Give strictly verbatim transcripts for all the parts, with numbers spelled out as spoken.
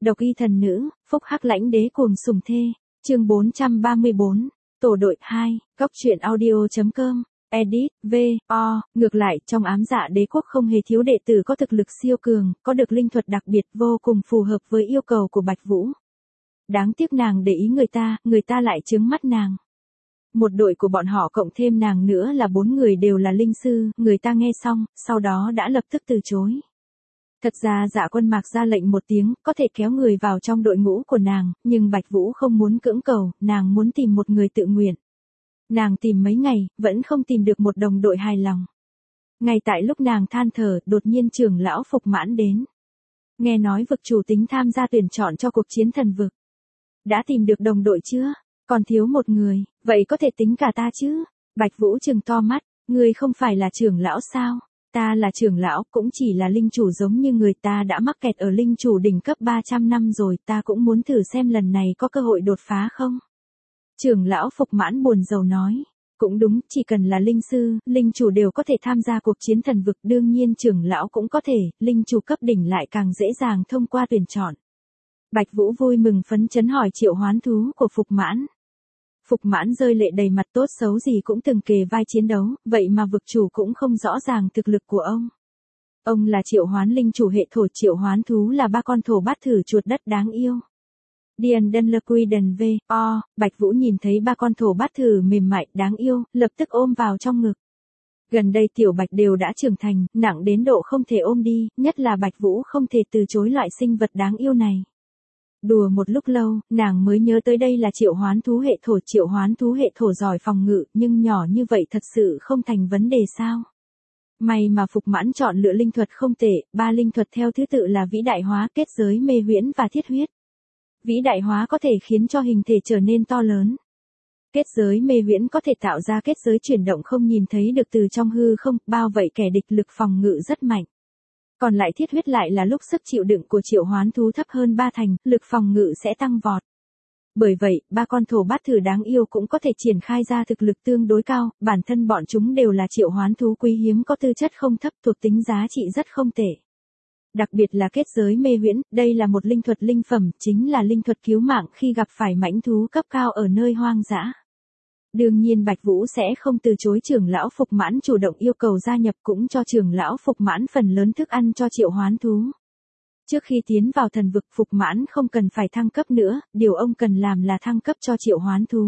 Độc y thần nữ, phúc hắc lãnh đế cuồng sủng thê. Chương bốn trăm ba mươi bốn. Tổ đội hai, góc truyện audio.com. Edit, V, O, ngược lại, trong ám dạ đế quốc không hề thiếu đệ tử có thực lực siêu cường, có được linh thuật đặc biệt vô cùng phù hợp với yêu cầu của Bạch Vũ. Đáng tiếc nàng để ý người ta, người ta lại trướng mắt nàng. Một đội của bọn họ cộng thêm nàng nữa là bốn người đều là linh sư, người ta nghe xong, sau đó đã lập tức từ chối. Thật ra Dạ Quân Mạc ra lệnh một tiếng, có thể kéo người vào trong đội ngũ của nàng, nhưng Bạch Vũ không muốn cưỡng cầu, nàng muốn tìm một người tự nguyện. Nàng tìm mấy ngày, vẫn không tìm được một đồng đội hài lòng. Ngay tại lúc nàng than thở, đột nhiên trưởng lão Phục Mãn đến. Nghe nói vực chủ tính tham gia tuyển chọn cho cuộc chiến thần vực. Đã tìm được đồng đội chưa? Còn thiếu một người, vậy có thể tính cả ta chứ? Bạch Vũ trừng to mắt, ngươi không phải là trưởng lão sao? Ta là trưởng lão, cũng chỉ là linh chủ giống như người, ta đã mắc kẹt ở linh chủ đỉnh cấp ba trăm năm rồi, ta cũng muốn thử xem lần này có cơ hội đột phá không? Trưởng lão Phục Mãn buồn rầu nói, cũng đúng, chỉ cần là linh sư, linh chủ đều có thể tham gia cuộc chiến thần vực, đương nhiên trưởng lão cũng có thể, linh chủ cấp đỉnh lại càng dễ dàng thông qua tuyển chọn. Bạch Vũ vui mừng phấn chấn hỏi triệu hoán thú của Phục Mãn. Phục Mãn rơi lệ đầy mặt, tốt xấu gì cũng từng kề vai chiến đấu, vậy mà vực chủ cũng không rõ ràng thực lực của ông. Ông là triệu hoán linh chủ hệ thổ, triệu hoán thú là ba con thổ bát thử chuột đất đáng yêu. Điền Đân Lơ Quy Đần V, O, Bạch Vũ nhìn thấy ba con thổ bát thử mềm mại, đáng yêu, lập tức ôm vào trong ngực. Gần đây tiểu Bạch đều đã trưởng thành, nặng đến độ không thể ôm đi, nhất là Bạch Vũ không thể từ chối loại sinh vật đáng yêu này. Đùa một lúc lâu, nàng mới nhớ tới đây là triệu hoán thú hệ thổ, triệu hoán thú hệ thổ giỏi phòng ngự, nhưng nhỏ như vậy thật sự không thành vấn đề sao? May mà Phục Mãn chọn lựa linh thuật không tệ, ba linh thuật theo thứ tự là vĩ đại hóa, kết giới mê huyễn và thiết huyết. Vĩ đại hóa có thể khiến cho hình thể trở nên to lớn. Kết giới mê huyễn có thể tạo ra kết giới chuyển động không nhìn thấy được từ trong hư không, bao vậy kẻ địch, lực phòng ngự rất mạnh. Còn lại thiết huyết lại là lúc sức chịu đựng của triệu hoán thú thấp hơn ba thành, lực phòng ngự sẽ tăng vọt. Bởi vậy, ba con thổ bát thử đáng yêu cũng có thể triển khai ra thực lực tương đối cao, bản thân bọn chúng đều là triệu hoán thú quý hiếm có tư chất không thấp, thuộc tính giá trị rất không tệ. Đặc biệt là kết giới mê huyễn, đây là một linh thuật linh phẩm, chính là linh thuật cứu mạng khi gặp phải mãnh thú cấp cao ở nơi hoang dã. Đương nhiên Bạch Vũ sẽ không từ chối trưởng lão Phục Mãn chủ động yêu cầu gia nhập, cũng cho trưởng lão Phục Mãn phần lớn thức ăn cho triệu hoán thú. Trước khi tiến vào thần vực, Phục Mãn không cần phải thăng cấp nữa, điều ông cần làm là thăng cấp cho triệu hoán thú.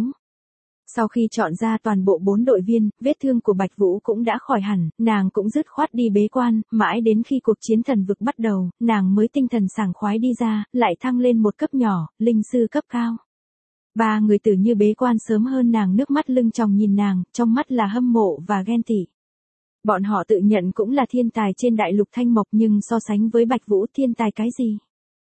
Sau khi chọn ra toàn bộ bốn đội viên, vết thương của Bạch Vũ cũng đã khỏi hẳn, nàng cũng dứt khoát đi bế quan, mãi đến khi cuộc chiến thần vực bắt đầu, nàng mới tinh thần sảng khoái đi ra, lại thăng lên một cấp nhỏ, linh sư cấp cao. Ba người tử như bế quan sớm hơn nàng, nước mắt lưng tròng nhìn nàng, trong mắt là hâm mộ và ghen tị. Bọn họ tự nhận cũng là thiên tài trên đại lục Thanh Mộc, nhưng so sánh với Bạch Vũ, thiên tài cái gì?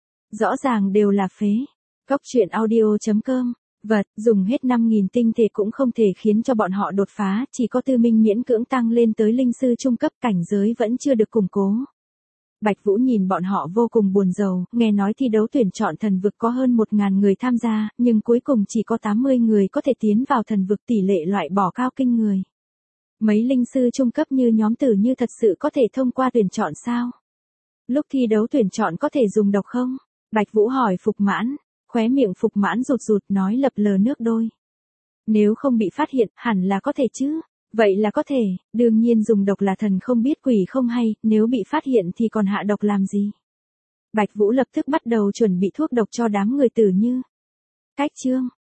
Rõ ràng đều là phế. Góc truyện audio.com. Vật, dùng hết năm nghìn tinh thể cũng không thể khiến cho bọn họ đột phá, chỉ có Tư Minh miễn cưỡng tăng lên tới linh sư trung cấp, cảnh giới vẫn chưa được củng cố. Bạch Vũ nhìn bọn họ vô cùng buồn rầu, nghe nói thi đấu tuyển chọn thần vực có hơn một nghìn người tham gia, nhưng cuối cùng chỉ có tám mươi người có thể tiến vào thần vực, tỷ lệ loại bỏ cao kinh người. Mấy linh sư trung cấp như nhóm Tử Như thật sự có thể thông qua tuyển chọn sao? Lúc thi đấu tuyển chọn có thể dùng độc không? Bạch Vũ hỏi Phục Mãn, khóe miệng Phục Mãn rụt rụt nói lập lờ nước đôi. Nếu không bị phát hiện, hẳn là có thể chứ? Vậy là có thể, đương nhiên dùng độc là thần không biết quỷ không hay, nếu bị phát hiện thì còn hạ độc làm gì? Bạch Vũ lập tức bắt đầu chuẩn bị thuốc độc cho đám người Tử Như. Cách chương